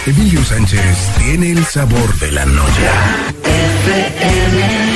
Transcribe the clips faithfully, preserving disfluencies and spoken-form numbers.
Emilio Sánchez tiene el sabor de la noche. F M.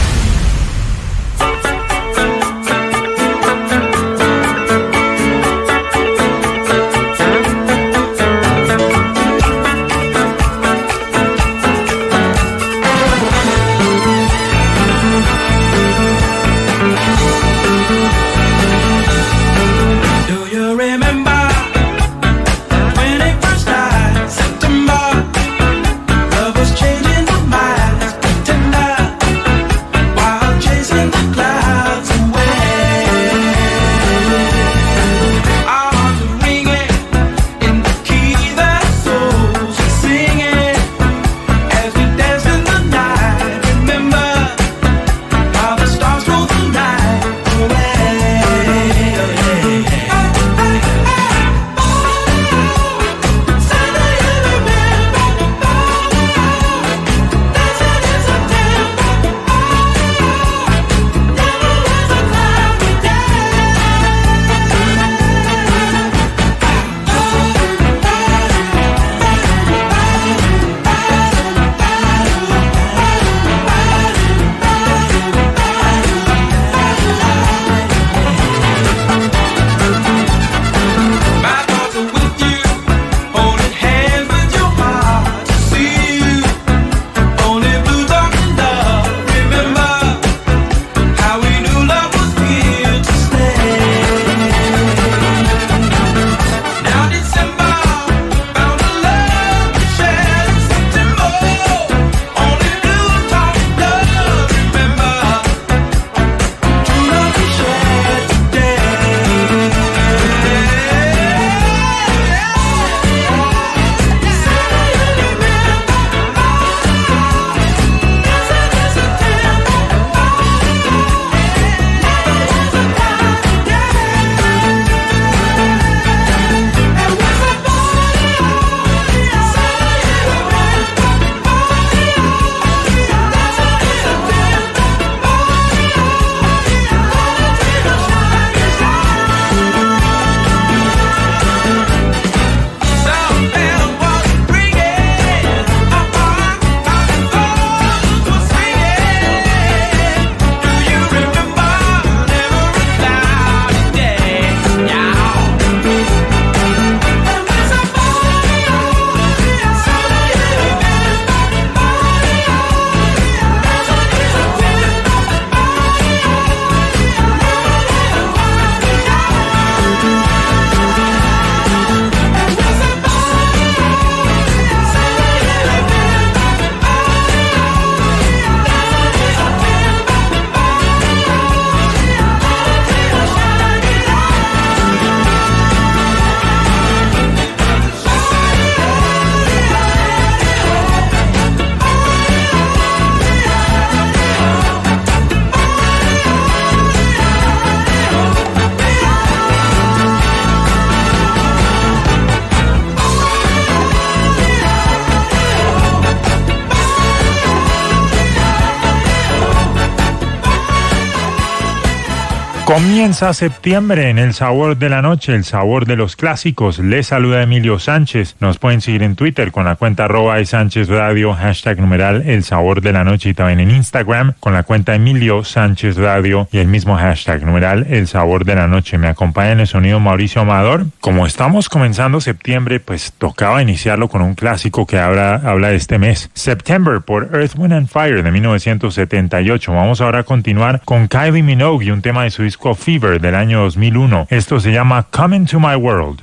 Comienza septiembre en El Sabor de la Noche, el sabor de los clásicos. Les saluda Emilio Sánchez. Nos pueden seguir en Twitter con la cuenta arroba Sánchez Radio, hashtag numeral El Sabor de la Noche, y también en Instagram con la cuenta Emilio Sánchez Radio y el mismo hashtag numeral El Sabor de la Noche. Me acompaña en el sonido Mauricio Amador. Como estamos comenzando septiembre, pues tocaba iniciarlo con un clásico que habla, habla de este mes. September por Earth, Wind and Fire de mil novecientos setenta y ocho. Vamos ahora a continuar con Kylie Minogue y un tema de su disco Fever del año dos mil uno. Esto se llama Come Into My World.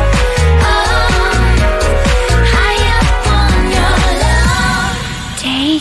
Take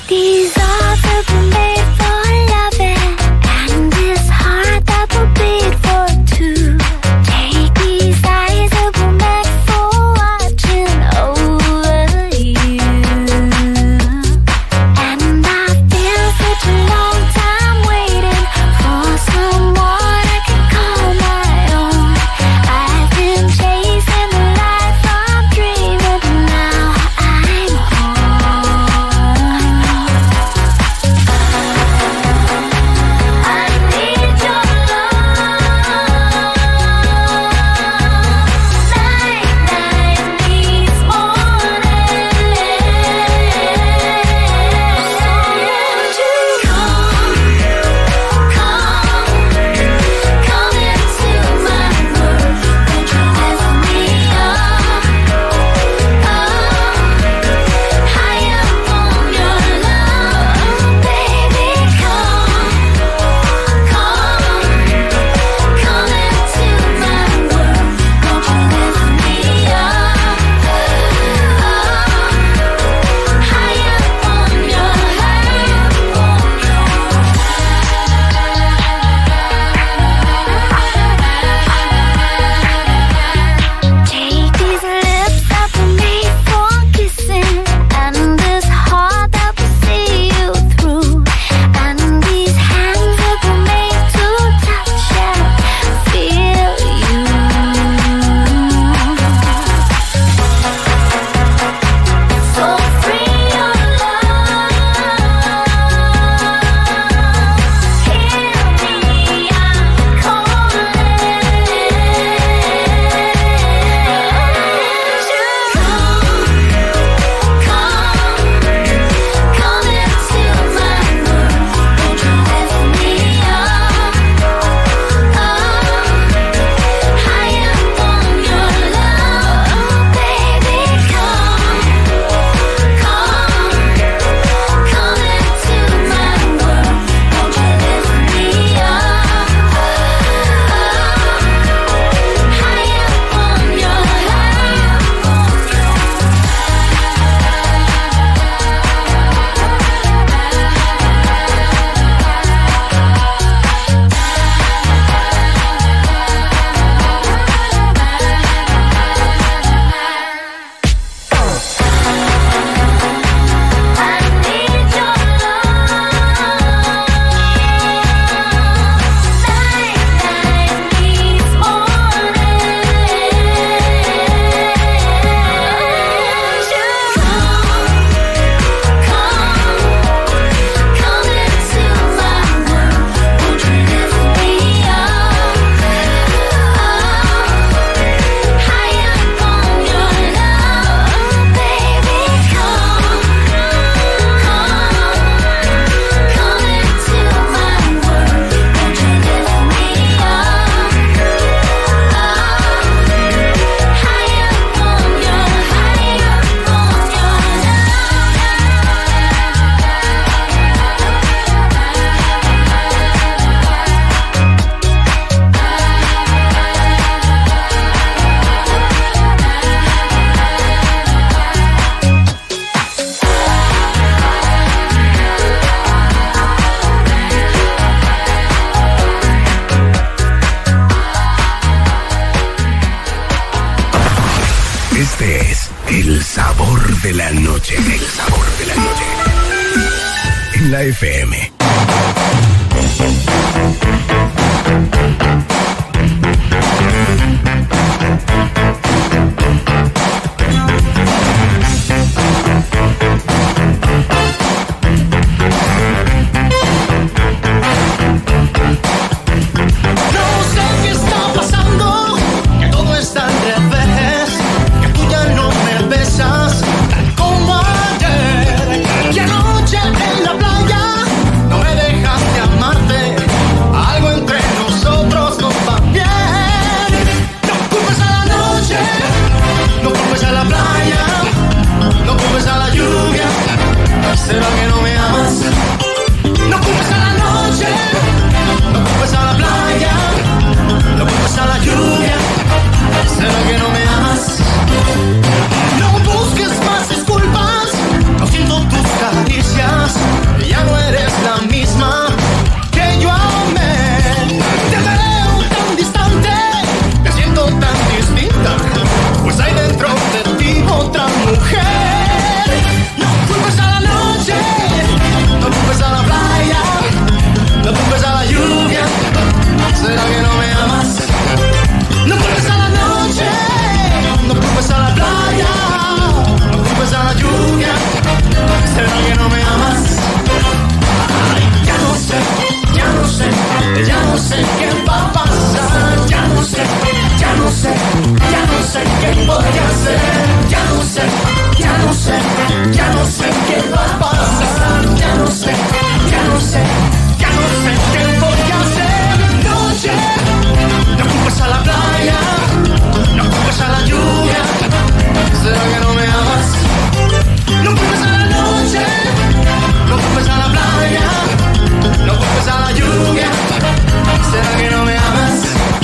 de la noche. El sabor de la noche. En la F M. ¿Será que no me amas? No culpes a la noche, no culpes a la playa, no culpes a la lluvia. ¿Será que no me amas? No busques más disculpas, no siento tus caricias, ya no eres la misma que yo amé. Te veo tan distante, me siento tan distinta, pues hay dentro de ti otra mujer. No culpes a la noche, no culpes a la playa, no culpes a la lluvia. ¿Será que no me amas? No culpes a la noche, no culpes a la playa, no culpes a la lluvia. ¿Será que no me amas? Ay, ya no sé, ya no sé, ya no sé qué va a pasar. Ya no sé, ya no sé, ya no sé qué voy a hacer. Ya no sé, ya no sé, ya no sé qué va a pasar. Ya no sé, ya no sé, ya no sé qué voy a hacer. Noche, no culpes a la playa, no culpes a la lluvia. ¿Será que no me amas? No culpes a la noche, no culpes a la playa, no culpes a la lluvia. ¿Será que no me amas?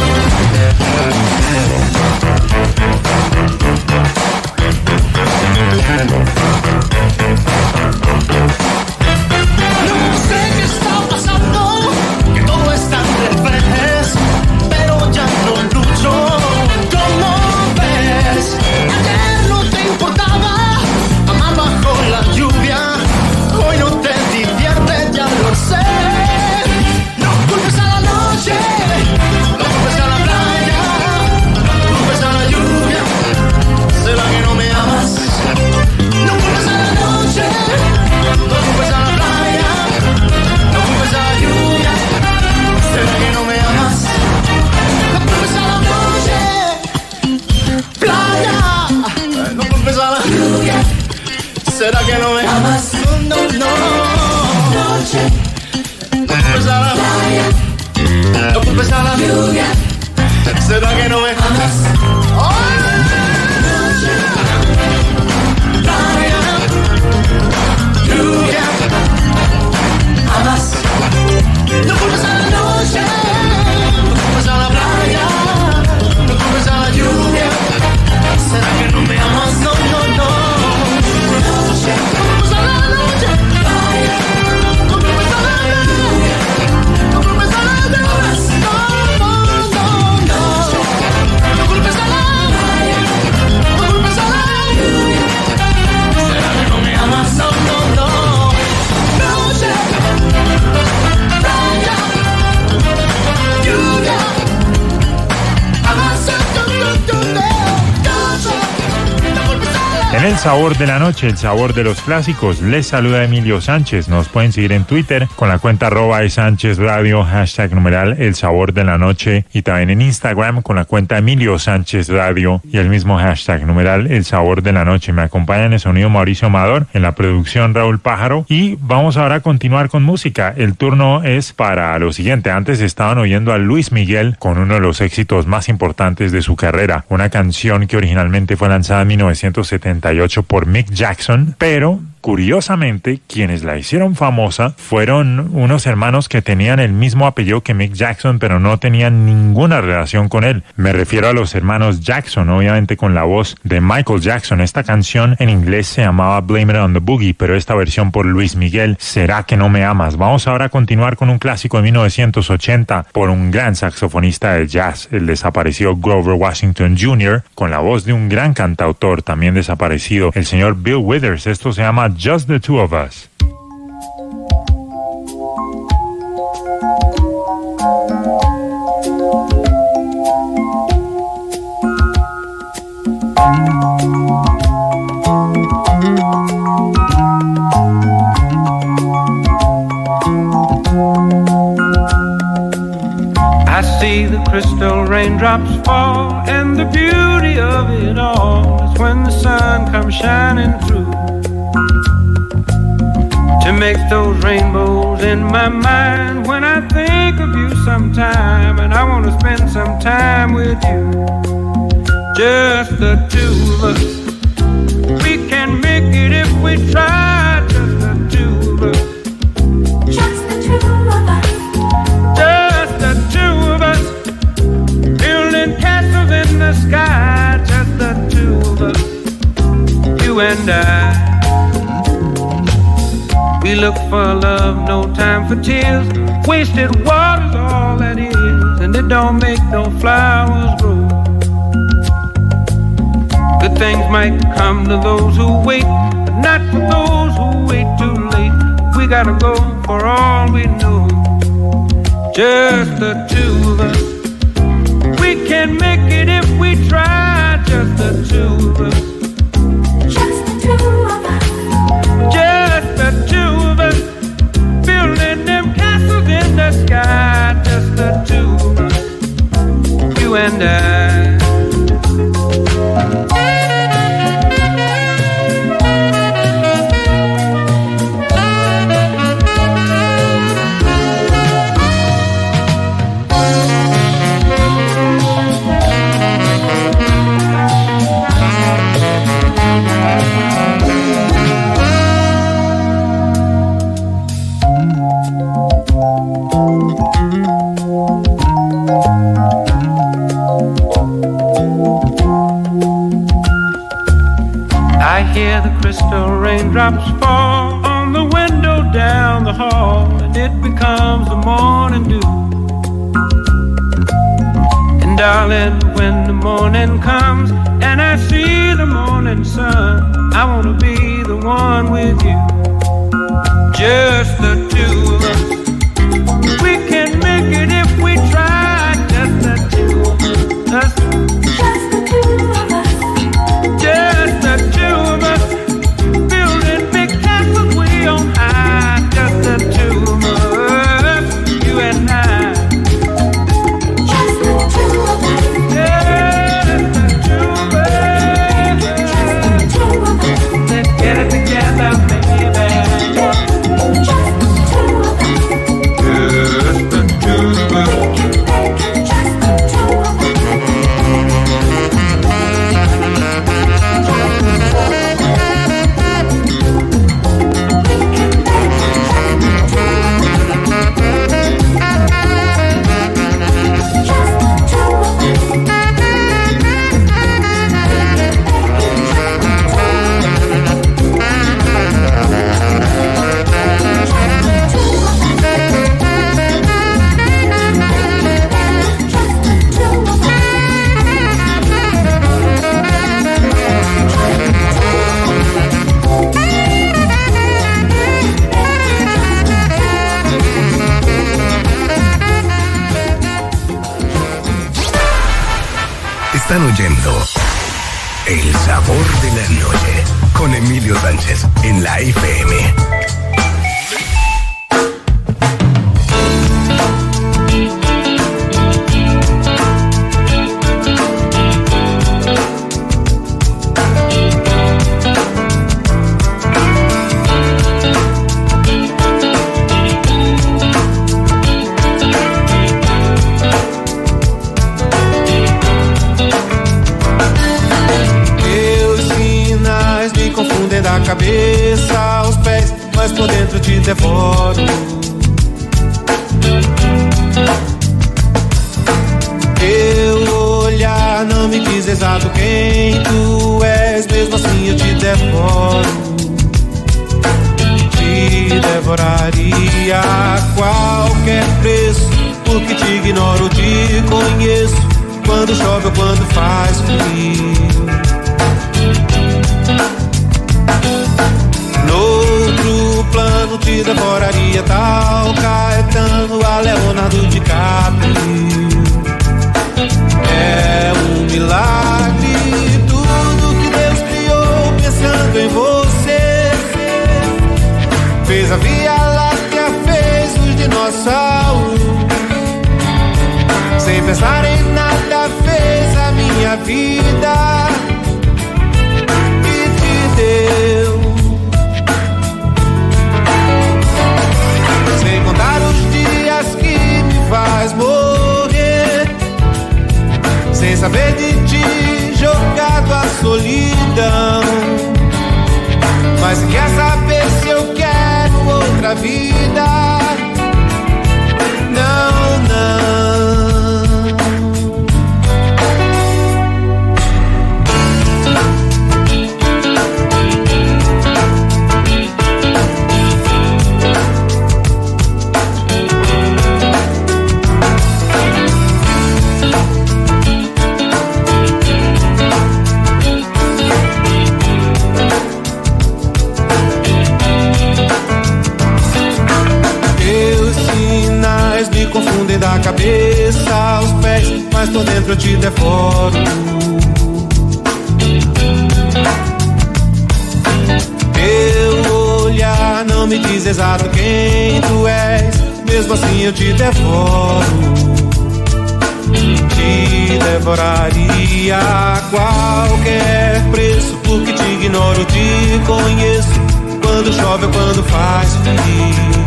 No sé qué está pasando, que todo está al revés, pero ya no lucho. ¿Cómo ves? Ayer no te importaba amar bajo la lluvia, hoy no te divierte, ya lo sé. No culpes a la noche, no culpes a la playa, no culpes a la lluvia. ¿Será que no me amas? No culpes a la noche, no culpes a la playa, no culpes a la lluvia. ¿Será que no me amas? No culpes a la noche, playa, no culpes a la lluvia. ¿Será que no me amas? No, no, no. Noche, no culpes a la playa, no culpes a la lluvia. ¿Será que no me amas? Oh, noche, playa, lluvia. Amas. No culpes a la noche, no culpes a la playa, no culpes a la lluvia. ¿Será que no me amas? No, no, no. Noche, no culpes a la noche, playa, no culpes a la lluvia, no culpes a la lluvia. No, no, no, no. No culpes a la playa, no culpes a la lluvia. ¿Será que no me amas? No, no, no. Noche, playa, lluvia. Amas, tu, tu, tu, tu. Noche, no culpes a la. En el sabor de la noche, el sabor de los clásicos, les saluda Emilio Sánchez. Nos pueden seguir en Twitter con la cuenta arroba Sánchez Radio, hashtag numeral el sabor de la noche, y también en Instagram con la cuenta Emilio Sánchez Radio y el mismo hashtag numeral el sabor de la noche. Me acompaña en el sonido Mauricio Amador, en la producción Raúl Pájaro, y vamos ahora a continuar con música. El turno es para lo siguiente. Antes estaban oyendo a Luis Miguel con uno de los éxitos más importantes de su carrera, una canción que originalmente fue lanzada en mil novecientos setenta y ocho por Mick Jackson, pero Curiosamente, quienes la hicieron famosa fueron unos hermanos que tenían el mismo apellido que Mick Jackson, pero no tenían ninguna relación con él. Me refiero a los hermanos Jackson, obviamente con la voz de Michael Jackson. Esta canción en inglés se llamaba Blame It on the Boogie, pero esta versión por Luis Miguel, ¿Será que no me amas? Vamos ahora a continuar con un clásico de mil novecientos ochenta por un gran saxofonista de jazz, el desaparecido Grover Washington junior, con la voz de un gran cantautor también desaparecido, el señor Bill Withers. Esto se llama Just the Two of Us. I see the crystal raindrops fall, and the beauty of it all is when the sun comes shining through to make those rainbows in my mind. When I think of you sometime, and I want to spend some time with you, just the two of us. We can make it if we try, just the two of us. Just the two of us. Just the two of us, building castles in the sky. Just the two of us, you and I. We look for love, no time for tears. Wasted water's all that is, and it don't make no flowers grow. Good things might come to those who wait, but not for those who wait too late. We gotta go for all we know. Just the two of us. We can make it if we try. Just the two of us. Just the two of us. Just the two of us. Building them castles in the sky. Just the two of us. You and I. Hear the crystal raindrops fall on the window down the hall, and it becomes the morning dew. And darling, when the morning comes and I see the morning sun, I wanna be the one with you. Just the two of us. We can make it if we try. Just the two of us. Just the two of us. Just the two of us, building big castles way on high. Just the two of us, you and I. Just the two of us. Just the two of us. Just the two of us. Let's get it together, baby. Just the two of us. Just the two of us. Just the two of us. Están oyendo El Sabor de la Noche con Emilio Sánchez en la F M. Cabeça, devoro. Teu olhar não me diz exato quem tu és, mesmo assim eu te devoro. Te devoraria a qualquer preço, porque te ignoro, te conheço, quando chove ou quando faz frio. Noutro plano te devoraria tal Caetano a Leonardo DiCaprio. É um milagre tudo que Deus criou pensando em você. Fez a Via Láctea, fez os dinossauros. Sem pensar em nada fez a minha vida e te deu. Sem contar os dias que me faz morrer, sem saber de ti, jogado à solidão. Mas se quer saber se eu quero outra vida, não, não. Me confundem da cabeça aos pés, mas por dentro eu te devoro. Teu olhar não me diz exato quem tu és, mesmo assim eu te devoro. Te devoraria a qualquer preço, porque te ignoro, te conheço, quando chove ou quando faz frio.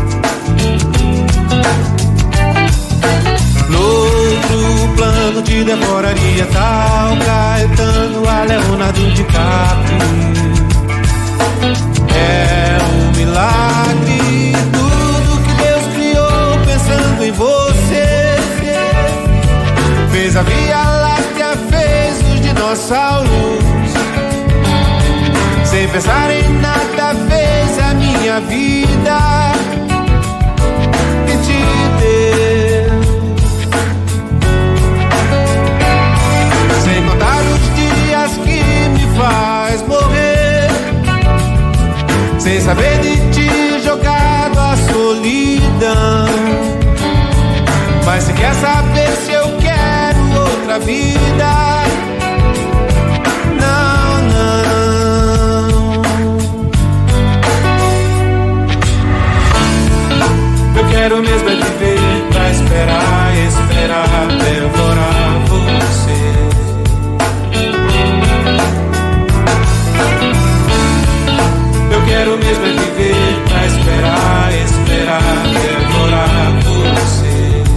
Noutro plano te devoraria tal Caetano a Leonardo DiCaprio. É um milagre tudo que Deus criou pensando em você. Fez a Via Láctea, fez os dinossauros. Sem pensar em nada fez a minha vida e te deu. Sem contar os dias que me faz morrer, sem saber de ti, jogado à solidão. Mas se quer saber se eu quero outra vida, não, não. Eu quero mesmo é viver pra esperar, esperar, devorar você. Eu quero mesmo é viver pra esperar, esperar, devorar você.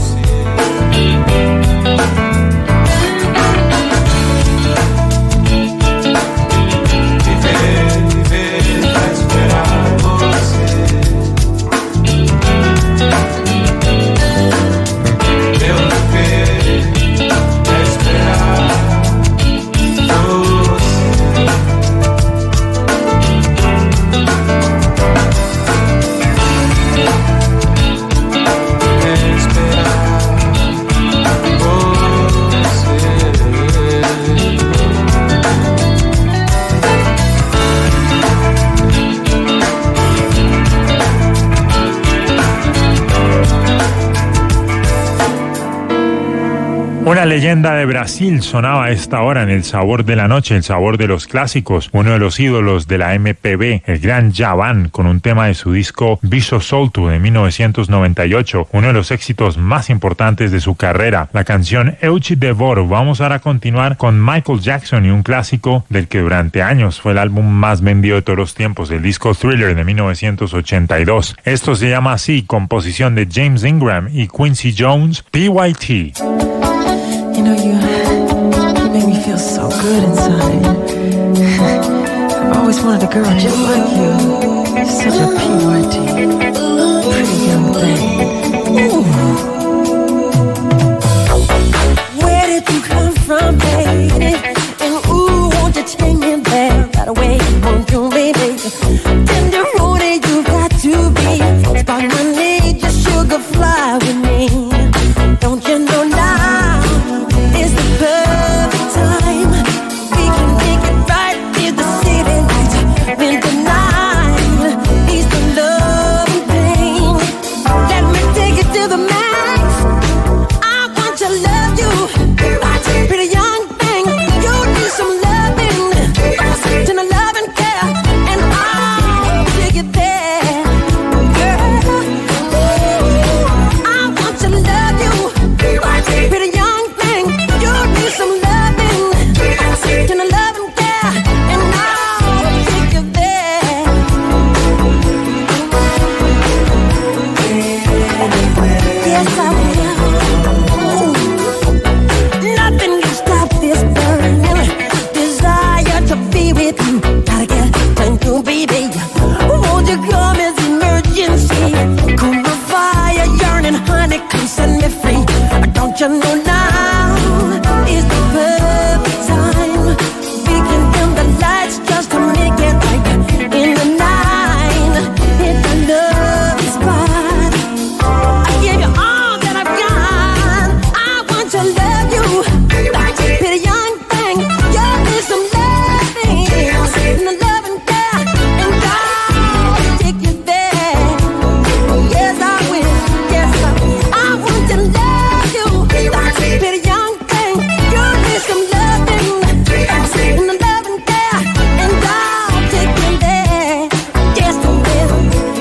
Viver, viver pra esperar você. Eu viver pra esperar você. Una leyenda de Brasil sonaba a esta hora en El Sabor de la Noche, el sabor de los clásicos, uno de los ídolos de la M P B, el gran Djavan, con un tema de su disco Bicho Solto de mil novecientos noventa y ocho, uno de los éxitos más importantes de su carrera, la canción Eu Te Devoro. Vamos ahora a continuar con Michael Jackson y un clásico del que durante años fue el álbum más vendido de todos los tiempos, el disco Thriller de mil novecientos ochenta y dos. Esto se llama así, composición de James Ingram y Quincy Jones, P Y T. You know, you, you make me feel so good inside. I've always wanted a girl just like you. Such a purity, pretty young thing. Ooh. Where did you come from, baby? And ooh, won't you take me there right away? Won't you, baby? Tender roadie, you got to be. Spark my need, just sugar fly with me. Don't you know now is the perfect time? We can make it right in the city lights. When the night is the love and pain. Let me take it to the max. I want to love you, pretty young thing. You need some loving, to the love and care, and I'll take it there, girl. Ooh, I want to love you, pretty young thing. You need some loving, to the love and care, and I'll take you there. Yes, I will. Ooh. Nothing can stop this burning desire to be with you. Gotta get to you, baby. Won't you come as emergency? Cool my fire, yearning, honey, come set me free. Don't you know now is the perfect time? We can dim the lights just to make it right in the night. Hit the love spot. I give you all that I've got. I want to love you, pretty young thing. You need some loving, and the love and care, and I'll take you there. Yes, I will. Yes, I will. I want to love you, pretty young thing. You need some loving, and the love and care, and I'll take you there. Yes, I will.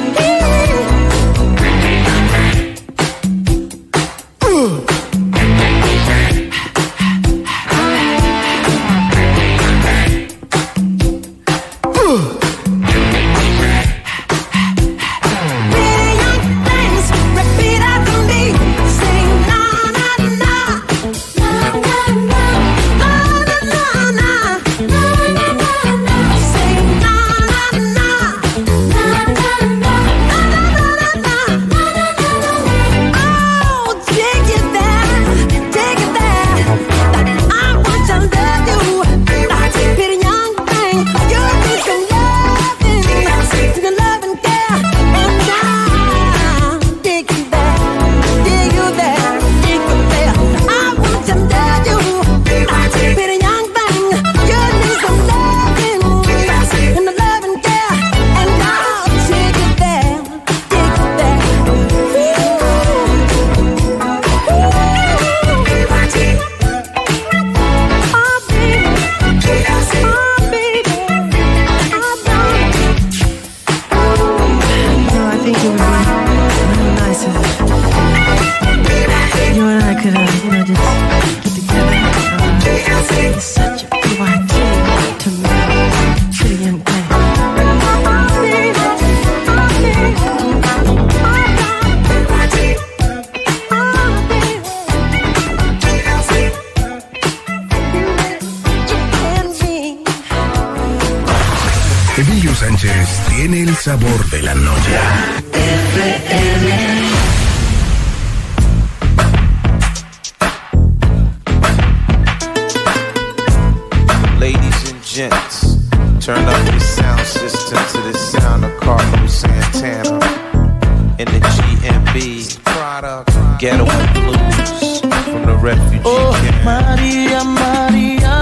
Pretty young things, repeat after me. Sing na na na, na na na, na na na, na na na. Sing na na na, na na na, na na na. Oh, take it there, take it there. I want to love you, pretty young thing. You need some loving, to the love and care, and I'll take you there, take you there, take you there. I want to love you, pretty young thing. You need some loving, and the love and care, and I'll take you there, take you there. Oh, baby, oh, baby, oh, baby. You know, I think it would be really nice if you and I could, uh, you know, just get together. Uh, it's such a good idea to me, pretty young thing. Oh, baby, oh, baby, oh, baby, Emilio Sánchez tiene el sabor de la noche. Ladies and gents, turn up the sound system to the sound of Carlos Santana in the G M B Ghetto Blues from the refugee Oh, camp. Maria, Maria.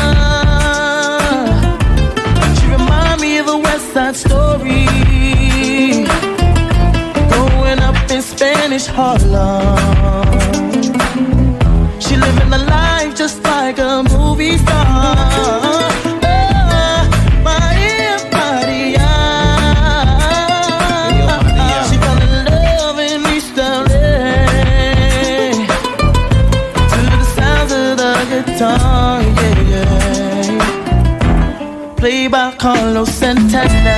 She remind me of a West Side Story. Growing up in Spanish Harlem. She living the life just like a movie star. Oh, Maria, Maria. She fell in love in East L A to the sounds of the guitar, yeah, yeah. Played by Carlos Santana.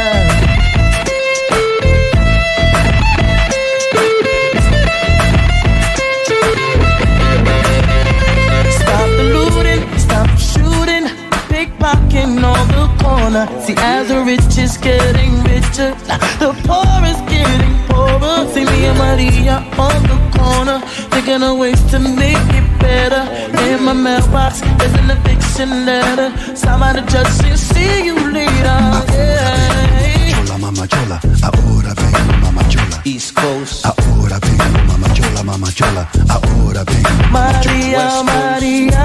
Stop the looting, stop the shooting, pickpocketing on the corner. See, as a rich is getting richer, the poor is getting poorer. See me and Maria on the corner, thinking of ways to make it better. In my mailbox, there's an eviction letter. Somebody just said, see you later. Yeah. Chola, mama chola, ahora vengo, mama chola. East Coast. Ahora vengo, mama chola, mama chola. Ahora vengo, mama Maria, Maria.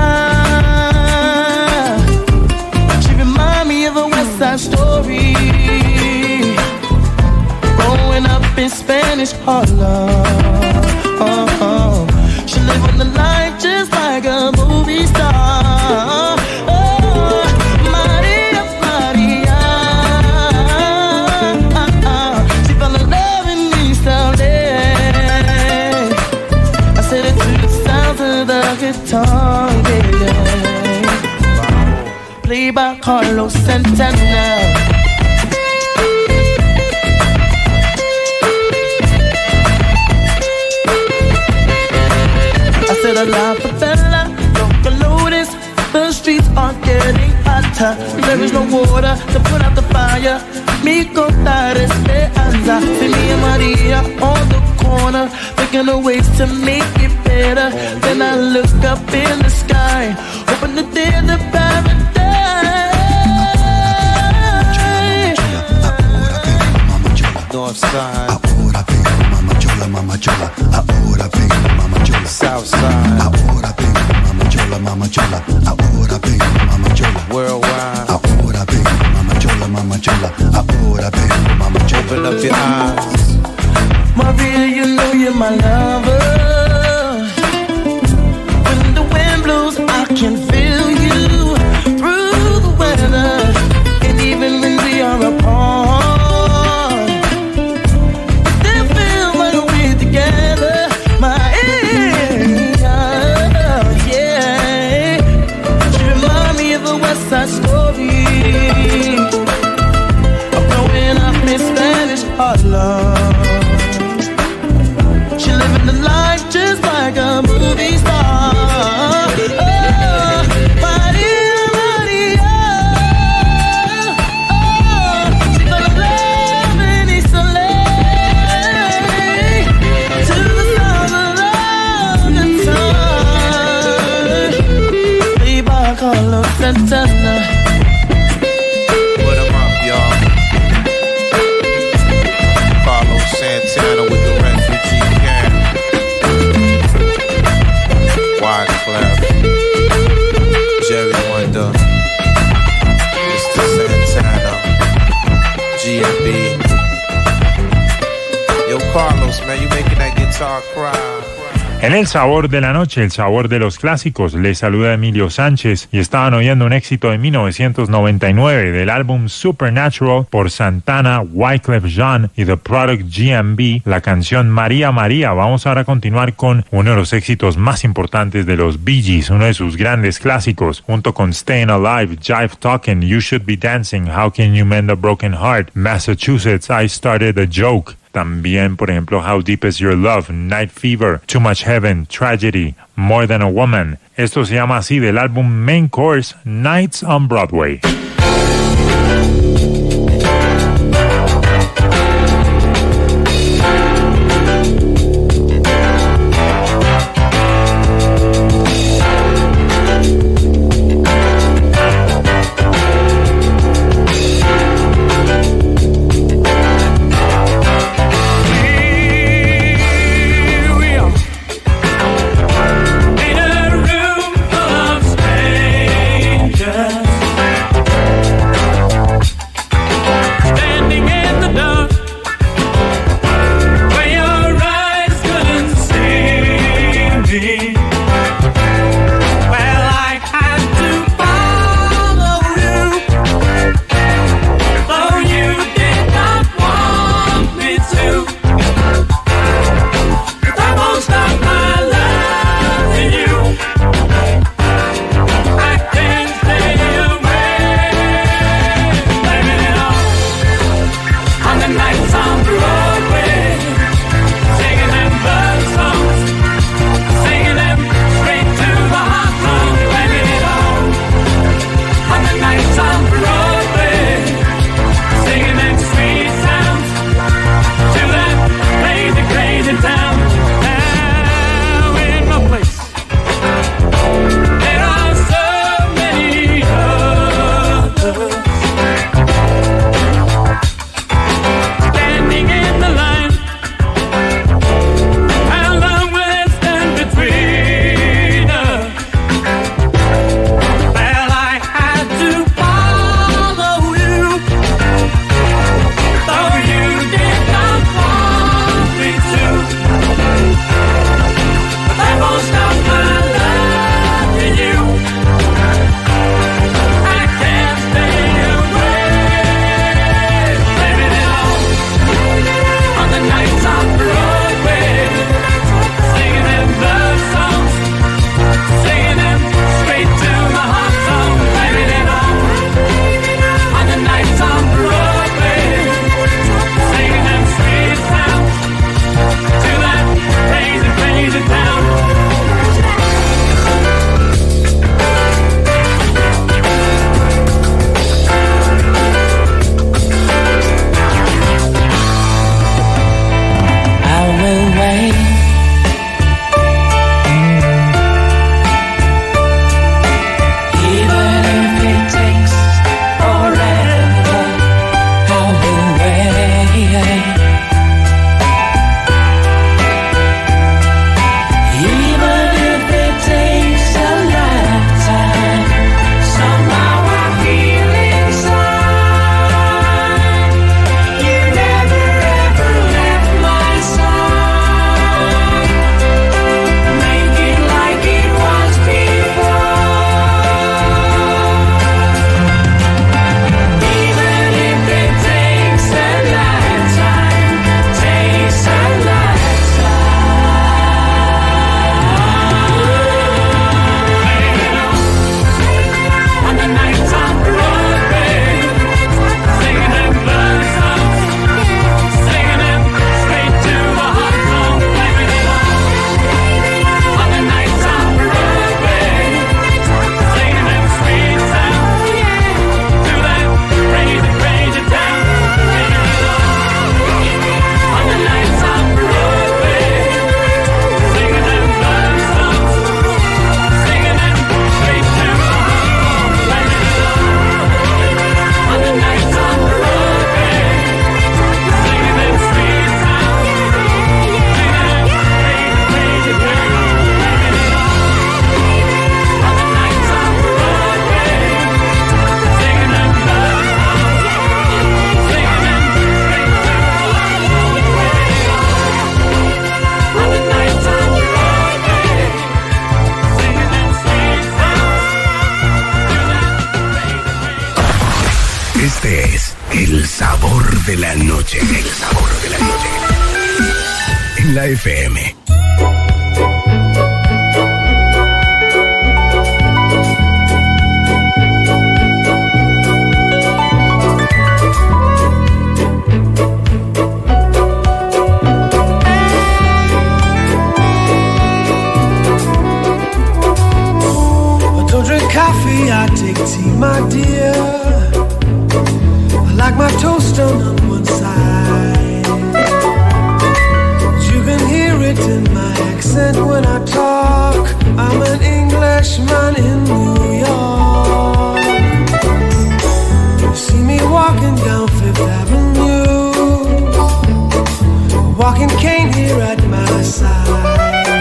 She remind me of a West Side Story. Growing up in Spanish Harlem. Oh, oh. She live on the line just like a movie star. Oh, Maria, Maria. She fell in love in East L A. I said it to the sounds of the guitar, yeah. Played by Carlos Santana. To the La Favela, Loca Lotus, the streets are getting hotter. There is no water to put out the fire. Mi contar esperanza. See me and Maria on the corner, thinking of ways to make it better. Then I look up in the sky, hoping that there's a paradise. North side. Ahora vengo, mama chola, mama chola. Ahora vengo, mama chola. South side. Ahora vengo, mama chola, mama chola. Ahora vengo, mama chola. Worldwide. Ahora vengo, mama chola, mama chola. Ahora vengo, mama chola. Open up your eyes. Maria, you know you're my lover. When the wind blows, I can feel you through the weather. And even when we are apart, that story of growing up in Spanish Harlem. She living the life just like a movie star. Oh, Maria, Maria. Oh, she fell in love in East L A. To the sound of love and time. Played by Carlos Santana. Put 'em up, y'all. Carlos Santana with the refugee gang. Wyclef, Jerry Wonder, Mister Santana, G M B. Yo, Carlos, man, you making that guitar cry. En el sabor de la noche, el sabor de los clásicos, les saluda Emilio Sánchez y estaban oyendo un éxito de mil novecientos noventa y nueve del álbum Supernatural por Santana, Wyclef Jean y The Product G M B, la canción María María. Vamos ahora a continuar con uno de los éxitos más importantes de los Bee Gees, uno de sus grandes clásicos, junto con Staying Alive, Jive Talkin', You Should Be Dancing, How Can You Mend a Broken Heart, Massachusetts, I Started a Joke. También, por ejemplo, How Deep Is Your Love, Night Fever, Too Much Heaven, Tragedy, More Than a Woman. Esto se llama así del álbum Main Course, Nights on Broadway. In a room full of strangers, de la noche. El sabor de la noche. En la F M. Coffee, I take tea, my dear. I like my toast done on one side. You can hear it in my accent when I talk. I'm an Englishman in New York. You see me walking down Fifth Avenue, a walking cane here at my side.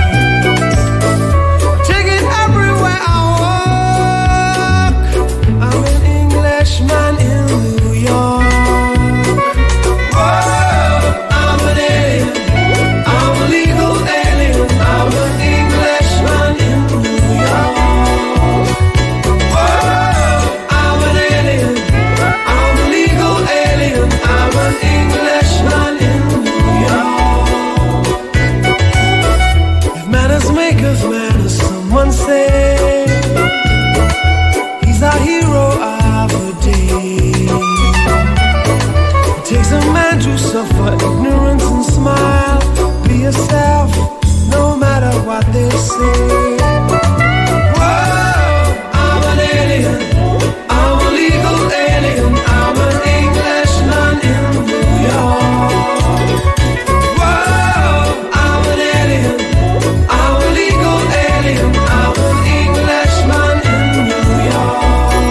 Man in New York. Whoa, I'm an alien. I'm a legal alien. I'm an Englishman in New York. Whoa, I'm an alien. I'm a legal alien. I'm an Englishman in New York. If manners make of manners, someone say he's our hero. It takes a man to suffer ignorance and smile. Be yourself, no matter what they say. Whoa, I'm an alien. I'm a legal alien. I'm an Englishman in New York. Whoa, I'm an alien. I'm a legal alien. I'm an Englishman in New York.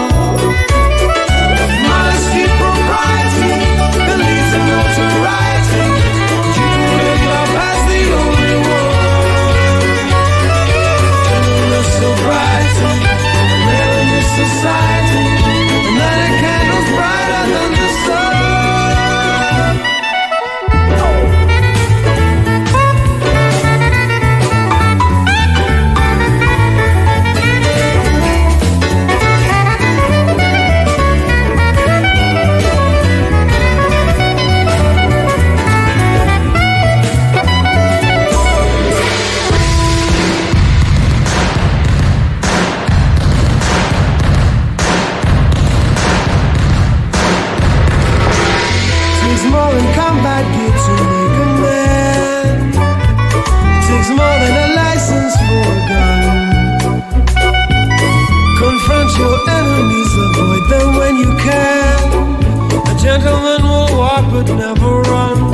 Gentlemen will walk but never run.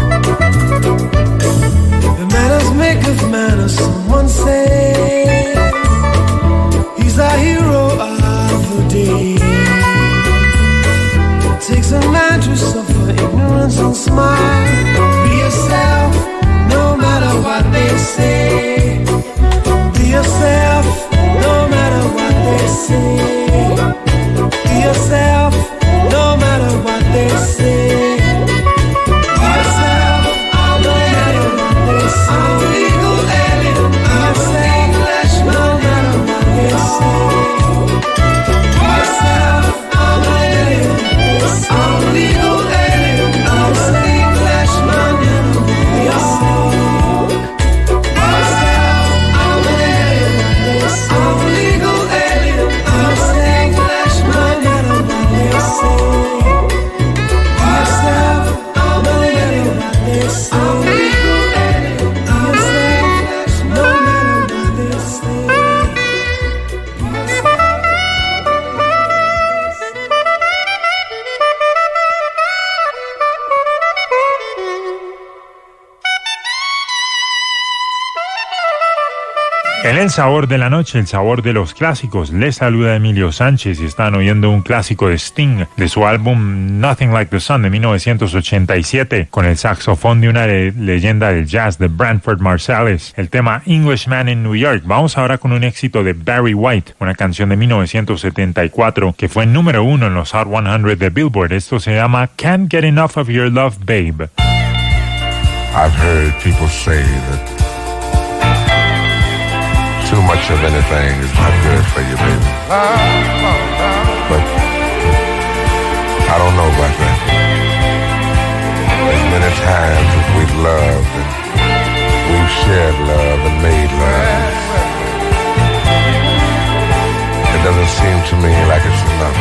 The manners make of manners, someone say. He's our hero of the day. It takes a man to suffer ignorance and smile. Be yourself, no matter what they say. Be yourself, no matter what they say. Be yourself, no matter what they say. Be yourself, no matter what they say. I'm a legal alien. I'm an Englishman, no matter what they say. Be yourself, I'm an alien. I'm a legal alien. I'm an Englishman in New York. Be yourself, I'm an alien. I'm a legal alien. I'm an Englishman, no matter what they say. En el sabor de la noche, el sabor de los clásicos, les saluda Emilio Sánchez y están oyendo un clásico de Sting de su álbum Nothing Like the Sun de mil novecientos ochenta y siete con el saxofón de una le- leyenda del jazz de Branford Marsalis, el tema Englishman in New York. Vamos ahora con un éxito de Barry White, una canción de mil novecientos setenta y cuatro que fue número uno en los Hot cien de Billboard. Esto se llama Can't Get Enough of Your Love, Babe. I've heard people say that too much of anything is not good for you, baby. But I don't know about that. many times as we've loved and we've shared love and made love. It doesn't seem to me like it's enough.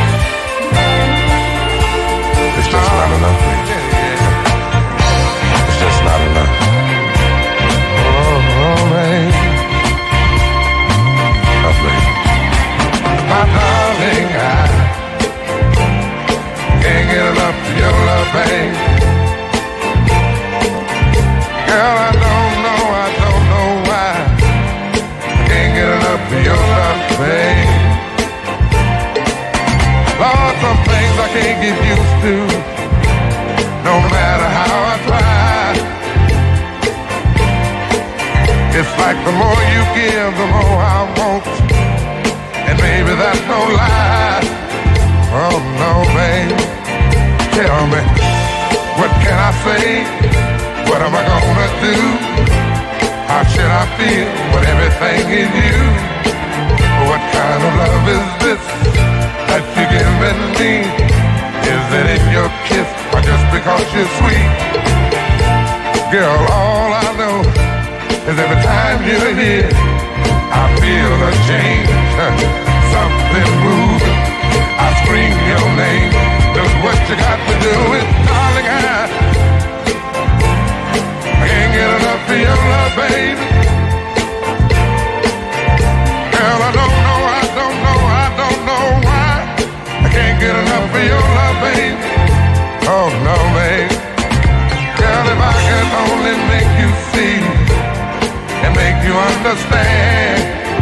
It's just not enough, baby. It's just not enough. Oh, oh, baby. Oh, baby. My darling, I can't get enough of your love, baby. Girl, I don't know, I don't know why I can't get enough of your love, baby. Lord, some things I can't get used to, no matter how I try. It's like the more you give, the more I want, and baby, that's no lie. Oh no, baby, tell me, what can I say? What am I gonna do? How should I feel when everything is you? What kind of love is this that you're giving me? Is it in your kiss or just because you're sweet? Girl, all I know is every time you're here, I feel a change, something moving. I scream your name. Look what you got to do with, darling, I I can't get enough of your love, baby. Girl, I don't know, I don't know, I don't know why I can't get enough of your love, baby. Oh no, baby. Girl, if I can only make you see and make you understand.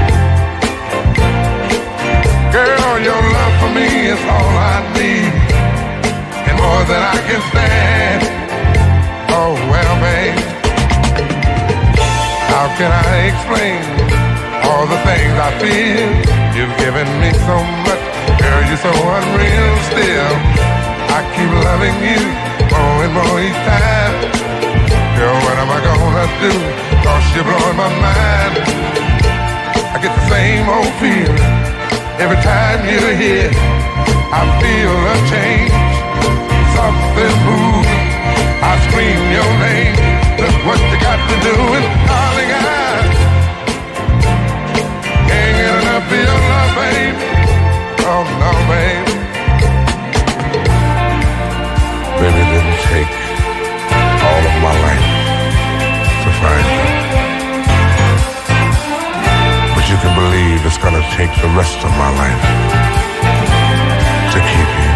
Girl, your love for me is all I need, and more than I can stand. Oh well, babe, how can I explain all the things I feel? You've given me so much, girl, you're so unreal still. I keep loving you more and more each time. Girl, what am I gonna do? Cause you're blowing my mind. I get the same old feeling every time you're here. I feel a change, something moving. I scream your name. Look what you got to do, and darling, I can't get enough of your love, babe. Oh no, babe. Baby, it didn't take all of my life to find you, but you can believe it's gonna take the rest of my life to keep you.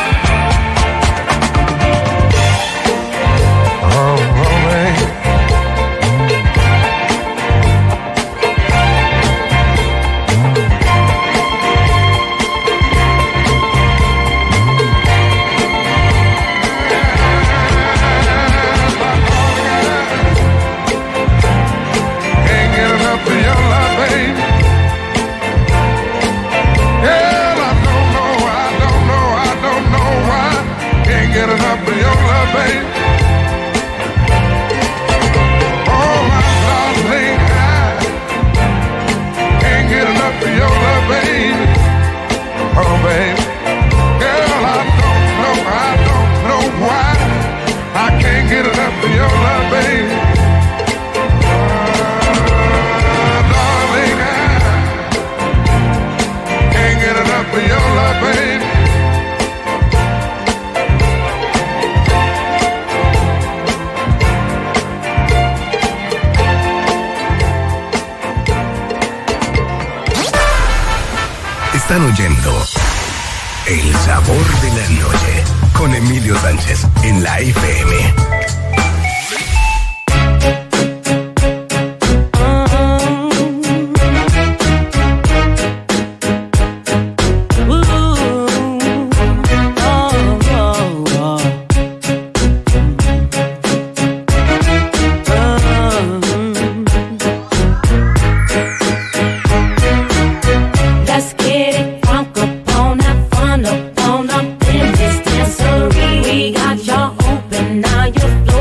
Están oyendo El Sabor de la Noche con Emilio Sánchez en la F M. You're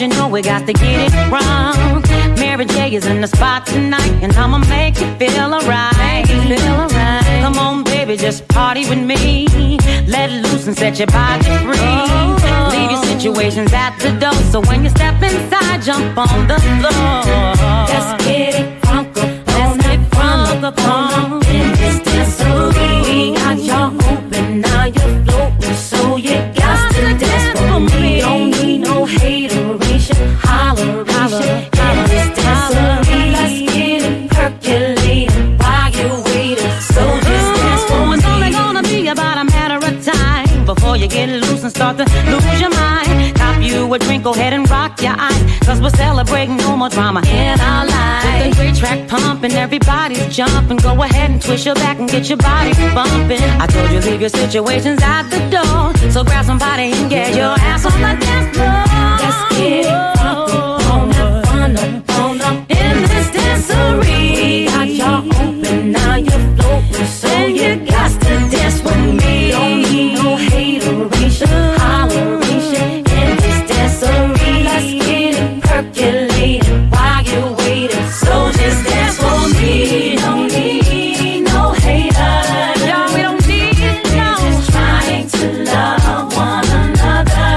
you know we got to get it wrong. Mary J is in the spot tonight, and I'ma make you feel alright. Feel alright. Come on, baby, just party with me. Let loose and set your body free. Oh. Leave your situations at the door, so when you step inside, jump on the floor. Let's get it crunk up, let's get crunk up on in this dancery. We got y'all open, now you're floating, so you got to dance for me. Don't need no hateration, holleration in this dancery. Let's get it percolating while you're waiting, so just dance for me. It's only gonna be about a matter of time before you get loose and start to lose your mind. Cop you a drink, go ahead and rock your eyes, cause we're celebrating no more drama in our lives. With the great track pumping, everybody's jumping. Go ahead and twist your back and get your body bumping. I told you leave your situations at the door, so grab somebody and get your ass on the dance floor. Let's get it pumping, on up, on up, on up in this dancery. Got y'all open, now you're floating, so you got to dance with me. Don't need no hateration, holleration in this dancery. Let's get it percolating while you're waiting, so just dance for me. Don't need no haters, no, we don't need no. Just trying to love one another.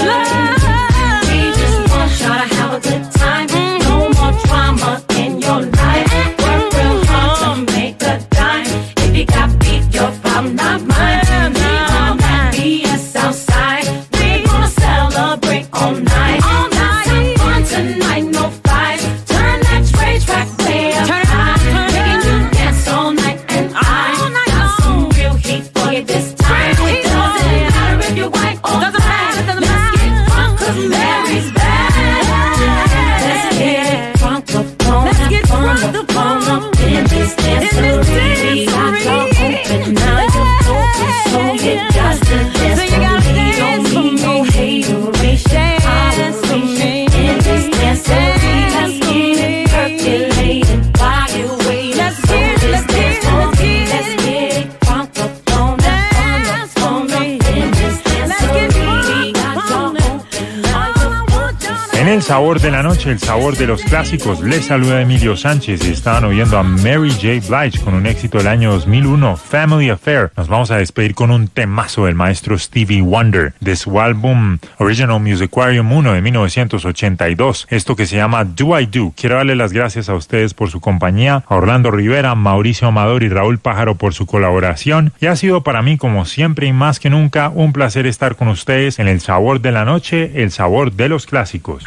Love. We just want y'all to have a good time. No more drama in your life. Work real hard to make a dime. If you got beef, your problem, not mine. We want that B S outside. We gonna celebrate all night. All night. Have fun tonight, no fights. Turn that trade track way up high. Making you dance all night, and I got some real heat for you this time. It doesn't matter if you're white or black. Let's get drunk, cause Mary's back. Let's get drunk up on that fun up on up in this dancery. Got y'all open, now you're open, so you got to dance for me. Don't need no hateration, holleration in this dancery. Let's get it percolating while you're waiting, so just dance for me. Let's get it drunk up on that fun up on up in this dancery. Got y'all open, now you're open. En el sabor de la noche, el sabor de los clásicos, les saluda Emilio Sánchez y estaban oyendo a Mary J. Blige con un éxito del año dos mil uno, Family Affair. Nos vamos a despedir con un temazo del maestro Stevie Wonder de su álbum Original Musicarium uno de mil novecientos ochenta y dos, esto que se llama Do I Do. Quiero darle las gracias a ustedes por su compañía, a Orlando Rivera, Mauricio Amador y Raúl Pájaro por su colaboración, y ha sido para mí, como siempre y más que nunca, un placer estar con ustedes en el sabor de la noche, el sabor de los clásicos.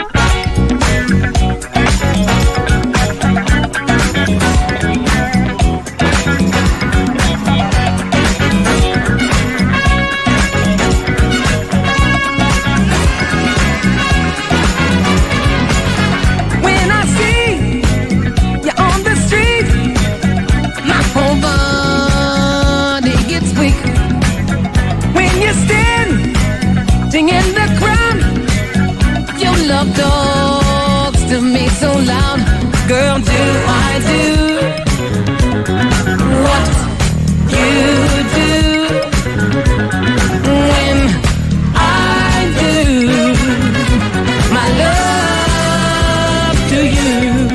When I see you on the street, my whole body gets weak. When you stand in the crowd, your love talks to me so loud. Girl, do I do what you do when I do my love to you?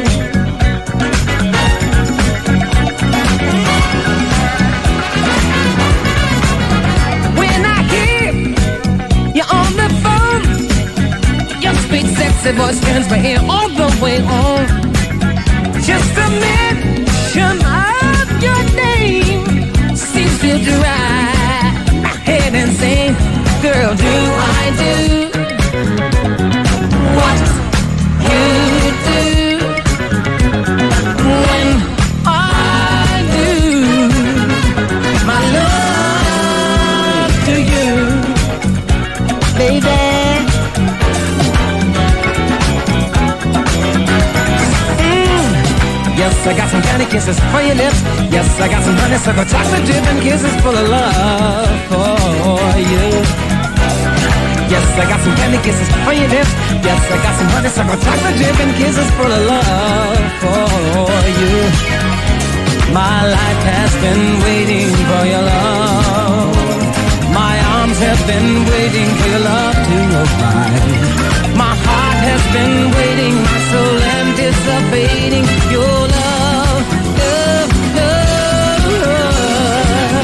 When I hear you on the phone, your sweet sexy voice turns my ear all the way on. Just a mention of your name seems to drive my head insane. Girl, do I do what you do when I do my love to you, baby? Yes, I got some candy kisses for your lips. Yes, I got some honeysuckle chocolate dip and kisses full of love for you. Yes, I got some candy kisses for your lips. Yes, I got some honeysuckle chocolate dip and kisses full of love for you. My life has been waiting for your love. My arms have been waiting for your love to arrive. My heart been waiting, my soul anticipating your love, love, love.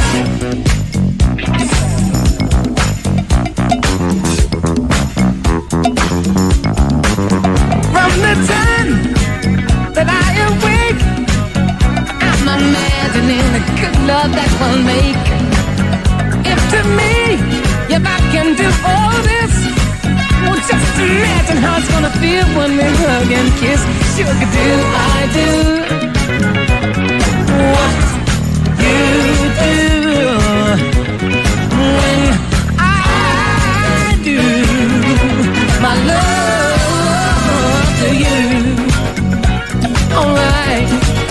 From the time that I awake, I'm imagining the good love that we'll make. If to me, if I can do all this, well, just imagine how it's gonna feel when we hug and kiss. Sugar, do I do what you do when I do my love to you? Alright.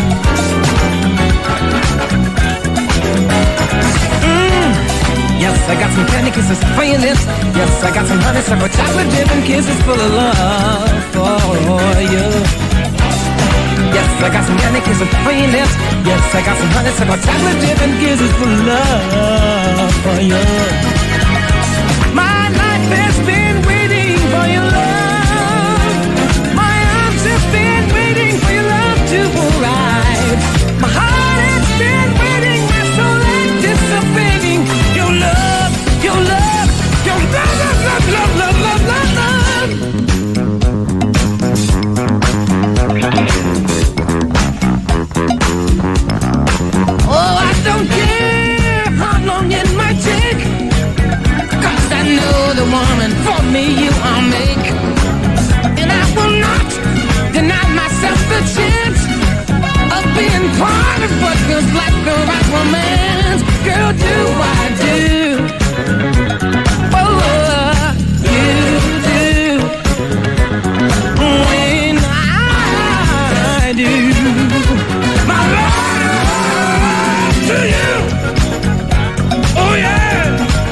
Mm. Yes, I got some candy kisses for your lips. Yes, I got some honeysuckle chocolate dip and kisses full of love for you. Yes, I got some candy kisses for your lips. Yes, I got some honeysuckle chocolate dip and kisses full of love for you. My life has been waiting for your love. My arms have been waiting for your love to arrive. My heart has been waiting, my soul anticipating your love, your love, your love, love, love, love, love, love, love. Oh, I don't care how long it might take, 'cause I know the woman for me you I'll make. And I will not deny myself the chance of being part of what feels like the right romance. Girl, do I do oh, you do when I do my love to you? Oh yeah.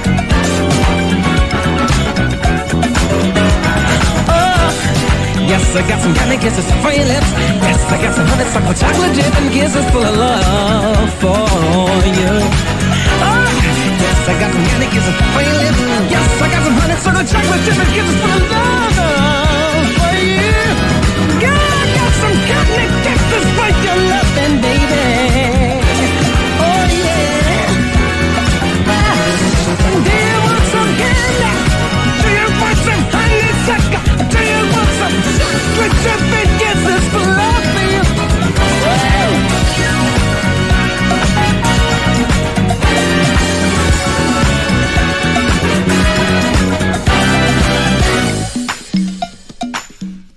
Oh, yes, I got some candy kisses for your lips. Yes, I got some honeysuckle chocolate dip and kisses full of love for you. Oh, yes, I got some candy kisses for your lips. Yes, I got some honeysuckle chocolate dip and kisses full of love.